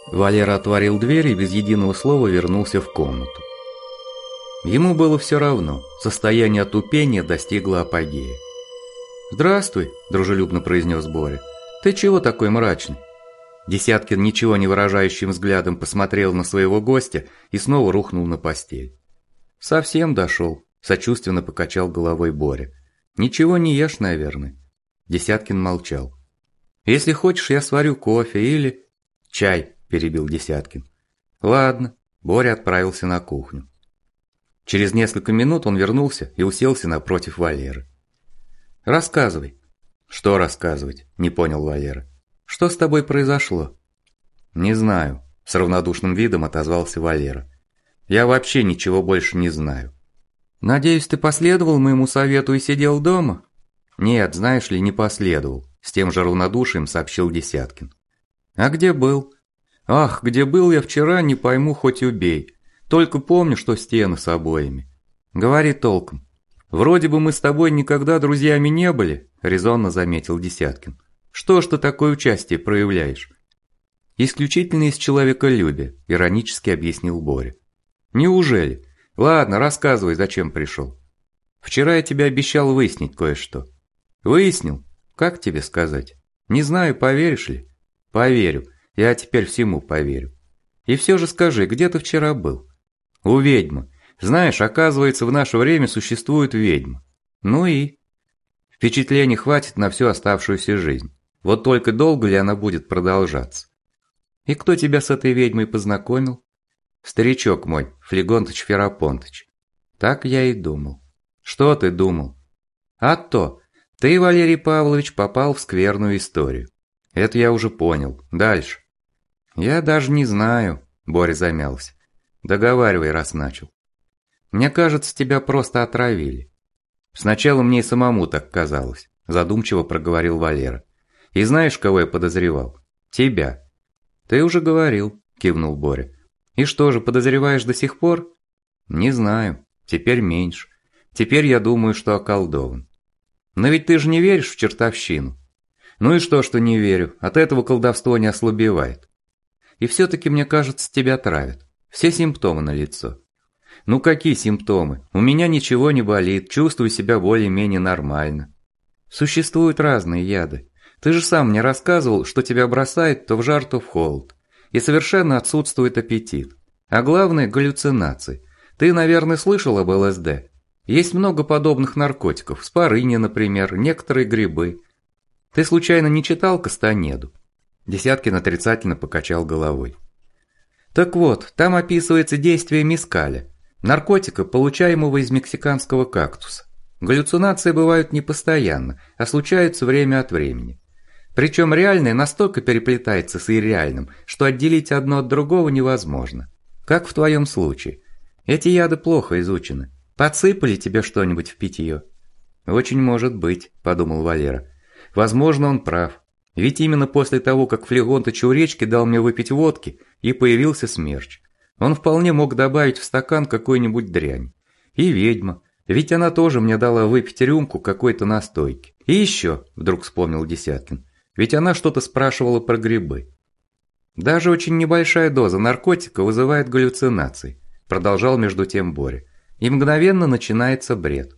Валера отворил дверь и без единого слова вернулся в комнату. Ему было все равно, состояние отупения достигло апогея. «Здравствуй», – дружелюбно произнес Боря. «Ты чего такой мрачный?» Десяткин ничего не выражающим взглядом посмотрел на своего гостя и снова рухнул на постель. «Совсем дошел», – сочувственно покачал головой Боря. «Ничего не ешь, наверное». Десяткин молчал. «Если хочешь, я сварю кофе или...» «Чай», – перебил Десяткин. «Ладно», – Боря отправился на кухню. Через несколько минут он вернулся и уселся напротив Валеры. «Рассказывай». «Что рассказывать?» – не понял Валера. «Что с тобой произошло?» «Не знаю», – с равнодушным видом отозвался Валера. «Я вообще ничего больше не знаю». «Надеюсь, ты последовал моему совету и сидел дома?» «Нет, знаешь ли, не последовал», – с тем же равнодушием сообщил Десяткин. «А где был?» «Ах, где был я вчера, не пойму, хоть убей. Только помню, что стены с обоями». «Говори толком». «Вроде бы мы с тобой никогда друзьями не были», – резонно заметил Десяткин. «Что ж ты такое участие проявляешь?» «Исключительно из человеколюбия», – иронически объяснил Боря. «Неужели? Ладно, рассказывай, зачем пришел». «Вчера я тебе обещал выяснить кое-что». «Выяснил? Как тебе сказать? Не знаю, поверишь ли?» «Поверю. Я теперь всему поверю. И все же скажи, где ты вчера был?» «У ведьмы. Знаешь, оказывается, в наше время существует ведьма. Ну и?» «Впечатлений хватит на всю оставшуюся жизнь. Вот только долго ли она будет продолжаться?» «И кто тебя с этой ведьмой познакомил?» «Старичок мой, Флегонтыч Ферапонтыч». «Так я и думал». «Что ты думал?» «А то, ты, Валерий Павлович, попал в скверную историю». «Это я уже понял. Дальше». «Я даже не знаю», – Боря замялся. «Договаривай, раз начал». «Мне кажется, тебя просто отравили». «Сначала мне и самому так казалось», – задумчиво проговорил Валера. «И знаешь, кого я подозревал? Тебя». «Ты уже говорил», – кивнул Боря. «И что же, подозреваешь до сих пор?» «Не знаю. Теперь меньше. Теперь я думаю, что околдован». «Но ведь ты же не веришь в чертовщину». «Ну и что не верю? От этого колдовство не ослабевает». «И все-таки, мне кажется, тебя травят. Все симптомы налицо». «Ну какие симптомы? У меня ничего не болит, чувствую себя более-менее нормально». «Существуют разные яды. Ты же сам мне рассказывал, что тебя бросает то в жар, то в холод. И совершенно отсутствует аппетит. А главное – галлюцинации. Ты, наверное, слышал об ЛСД? Есть много подобных наркотиков, спорыни, например, некоторые грибы. Ты случайно не читал Кастанеду?» Десяткин отрицательно покачал головой. «Так вот, там описывается действие мескаля, наркотика, получаемого из мексиканского кактуса. Галлюцинации бывают не постоянно, а случаются время от времени. Причем реальное настолько переплетается с ирреальным, что отделить одно от другого невозможно. Как в твоем случае. Эти яды плохо изучены. Подсыпали тебе что-нибудь в питье?» «Очень может быть», – подумал Валера. «Возможно, он прав. Ведь именно после того, как Флегонтыч у речки дал мне выпить водки, и появился Смерч. Он вполне мог добавить в стакан какой-нибудь дрянь. И ведьма. Ведь она тоже мне дала выпить рюмку какой-то настойки. И еще, вдруг вспомнил Десяткин, ведь она что-то спрашивала про грибы. Даже очень небольшая доза наркотика вызывает галлюцинации, продолжал между тем Боря. И мгновенно начинается бред.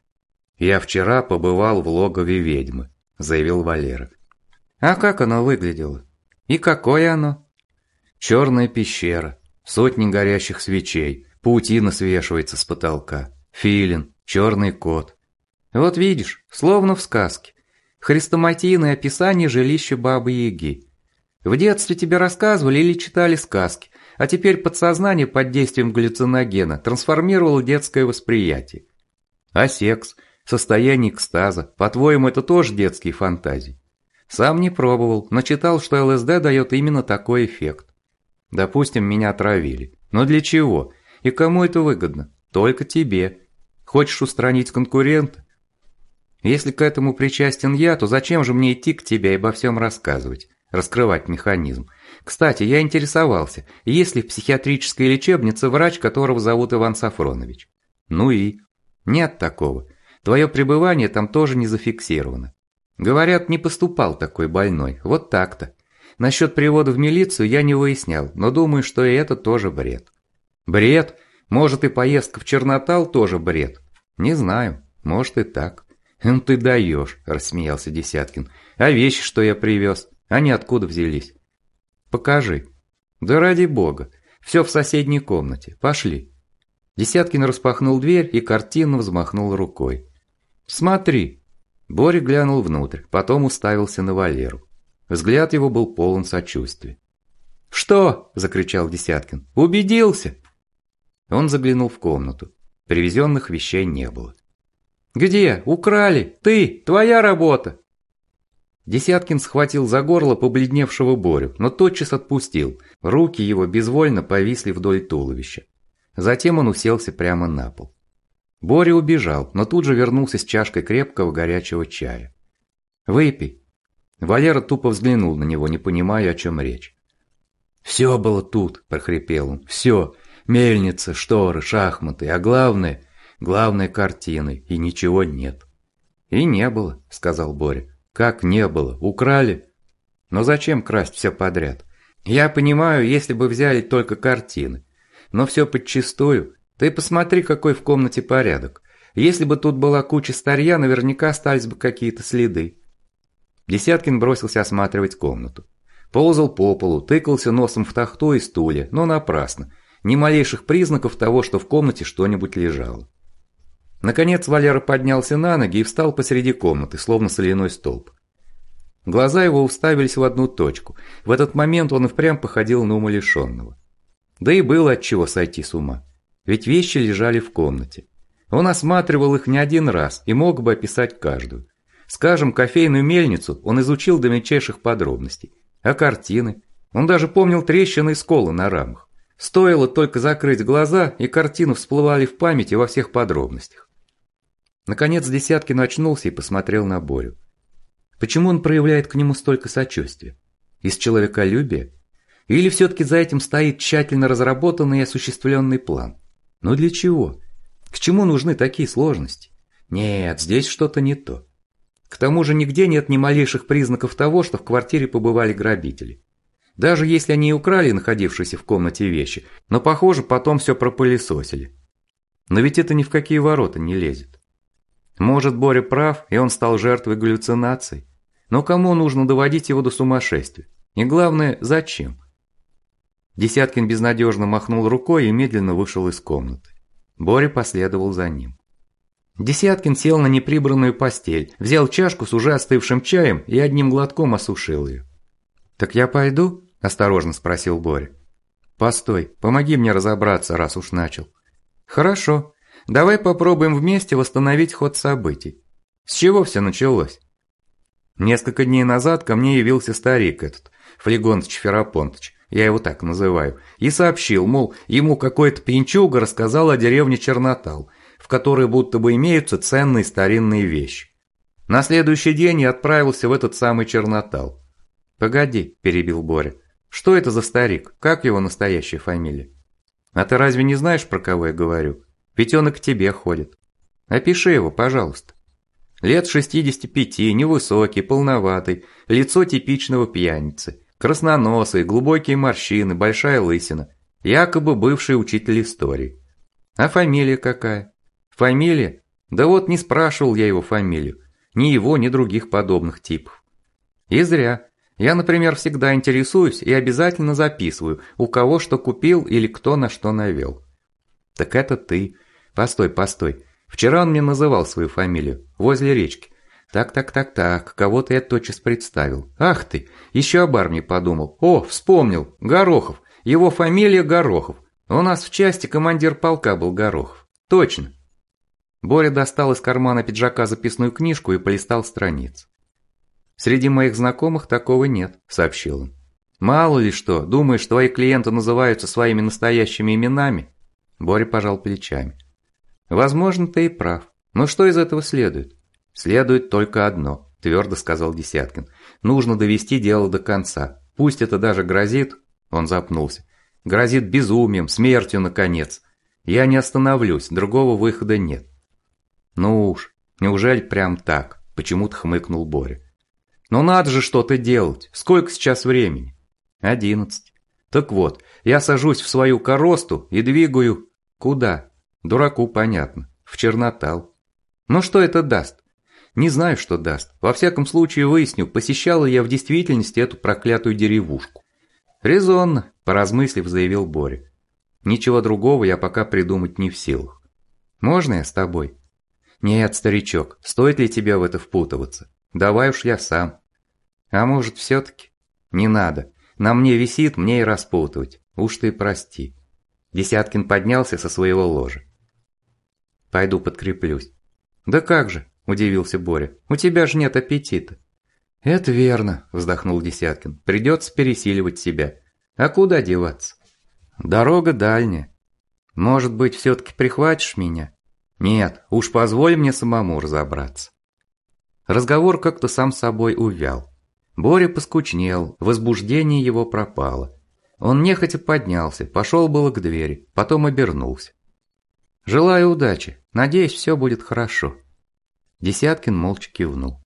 «Я вчера побывал в логове ведьмы», – заявил Валера. «А как оно выглядело? И какое оно?» «Черная пещера, сотни горящих свечей, паутина свешивается с потолка, филин, черный кот. Вот видишь, словно в сказке. Хрестоматийное описание жилища Бабы-Яги. В детстве тебе рассказывали или читали сказки, а теперь подсознание под действием галлюциногена трансформировало детское восприятие. А секс, состояние экстаза, по-твоему, это тоже детские фантазии?» «Сам не пробовал, но читал, что ЛСД дает именно такой эффект. Допустим, меня отравили. Но для чего? И кому это выгодно? Только тебе. Хочешь устранить конкурента? Если к этому причастен я, то зачем же мне идти к тебе и обо всем рассказывать, раскрывать механизм? Кстати, я интересовался, есть ли в психиатрической лечебнице врач, которого зовут Иван Сафронович? Ну и? Нет такого. Твое пребывание там тоже не зафиксировано. Говорят, не поступал такой больной, вот так-то. Насчет привода в милицию я не выяснял, но думаю, что и это тоже бред. Бред? Может, и поездка в Чернотал тоже бред? Не знаю, может и так. Ну ты даешь, рассмеялся Десяткин. А вещи, что я привез, они откуда взялись? Покажи. Да ради бога, все в соседней комнате, пошли. Десяткин распахнул дверь и картинно взмахнул рукой. Смотри. Боря глянул внутрь, потом уставился на Валеру. Взгляд его был полон сочувствия. «Что?» – закричал Десяткин. «Убедился?» Он заглянул в комнату. Привезенных вещей не было. «Где? Украли! Ты! Твоя работа!» Десяткин схватил за горло побледневшего Борю, но тотчас отпустил. Руки его безвольно повисли вдоль туловища. Затем он уселся прямо на пол. Боря убежал, но тут же вернулся с чашкой крепкого горячего чая. «Выпей». Валера тупо взглянул на него, не понимая, о чем речь. «Все было тут», – прохрипел он. «Все. Мельница, шторы, шахматы, а главное картины, и ничего нет». «И не было», – сказал Боря. «Как не было? Украли?» «Но зачем красть все подряд? Я понимаю, если бы взяли только картины. Но все подчистую. Ты посмотри, какой в комнате порядок. Если бы тут была куча старья, наверняка остались бы какие-то следы». Десяткин бросился осматривать комнату. Ползал по полу, тыкался носом в тахту и стулья, но напрасно. Ни малейших признаков того, что в комнате что-нибудь лежало. Наконец Валера поднялся на ноги и встал посреди комнаты, словно соляной столб. Глаза его уставились в одну точку. В этот момент он и впрямь походил на умалишенного. Да и было от чего сойти с ума. Ведь вещи лежали в комнате. Он осматривал их не один раз и мог бы описать каждую. Скажем, кофейную мельницу он изучил до мельчайших подробностей. А картины? Он даже помнил трещины и сколы на рамах. Стоило только закрыть глаза, и картины всплывали в памяти во всех подробностях. Наконец Десяткин очнулся и посмотрел на Борю. Почему он проявляет к нему столько сочувствия? Из человеколюбия? Или все-таки за этим стоит тщательно разработанный и осуществленный план? Но для чего? К чему нужны такие сложности? Нет, здесь что-то не то. К тому же нигде нет ни малейших признаков того, что в квартире побывали грабители. Даже если они и украли находившиеся в комнате вещи, но, похоже, потом все пропылесосили. Но ведь это ни в какие ворота не лезет. Может, Боря прав, и он стал жертвой галлюцинаций? Но кому нужно доводить его до сумасшествия? И главное, зачем? Десяткин безнадежно махнул рукой и медленно вышел из комнаты. Боря последовал за ним. Десяткин сел на неприбранную постель, взял чашку с уже остывшим чаем и одним глотком осушил ее. «Так я пойду?» – осторожно спросил Боря. «Постой, помоги мне разобраться, раз уж начал». «Хорошо, давай попробуем вместе восстановить ход событий. С чего все началось?» Несколько дней назад ко мне явился старик этот, Флегонтыч Ферапонтыч, я его так называю, и сообщил, мол, ему какой-то пьянчуга рассказал о деревне Чернотал, в которой будто бы имеются ценные старинные вещи. На следующий день я отправился в этот самый Чернотал. «Погоди», – перебил Боря, – «что это за старик? Как его настоящая фамилия?» «А ты разве не знаешь, про кого я говорю? Ведь он и к тебе ходит. Опиши его, пожалуйста». Лет 65, невысокий, полноватый, лицо типичного пьяницы, красноносый, глубокие морщины, большая лысина, якобы бывший учитель истории. А фамилия какая? Фамилия? Да вот не спрашивал я его фамилию, ни его, ни других подобных типов. И зря. Я, например, всегда интересуюсь и обязательно записываю, у кого что купил или кто на что навел. Так это ты. Постой. Вчера он мне называл свою фамилию, возле речки. Так, кого-то я тотчас представил. Ах ты, еще об армии подумал. О, вспомнил, Горохов, его фамилия Горохов. У нас в части командир полка был Горохов. Точно. Боря достал из кармана пиджака записную книжку и полистал страниц. «Среди моих знакомых такого нет», — сообщил он. «Мало ли что, думаешь, твои клиенты называются своими настоящими именами?» Боря пожал плечами. «Возможно, ты и прав. Но что из этого следует?» «Следует только одно», – твердо сказал Десяткин. «Нужно довести дело до конца. Пусть это даже грозит...» Он запнулся. «Грозит безумием, смертью, наконец. Я не остановлюсь, другого выхода нет». «Ну уж, неужели прям так?» – почему-то хмыкнул Боря. Но надо же что-то делать. Сколько сейчас времени? 11. Так вот, я сажусь в свою коросту и двигаю... Куда? Дураку понятно. В Чернотал. Но что это даст? Не знаю, что даст. Во всяком случае выясню, посещал ли я в действительности эту проклятую деревушку. Резонно, поразмыслив, заявил Боря. Ничего другого я пока придумать не в силах. Можно я с тобой? Нет, старичок, стоит ли тебе в это впутываться? Давай уж я сам. А может, все-таки? Не надо. На мне висит, мне и распутывать. Уж ты прости. Десяткин поднялся со своего ложа. Пойду подкреплюсь. Да как же, удивился Боря. У тебя же нет аппетита. Это верно, вздохнул Десяткин. Придется пересиливать себя. А куда деваться? Дорога дальняя. Может быть, все-таки прихватишь меня? Нет, уж позволь мне самому разобраться. Разговор как-то сам собой увял. Боря поскучнел, возбуждение его пропало. Он нехотя поднялся, пошел было к двери, потом обернулся. «Желаю удачи, надеюсь, все будет хорошо». Десяткин молча кивнул.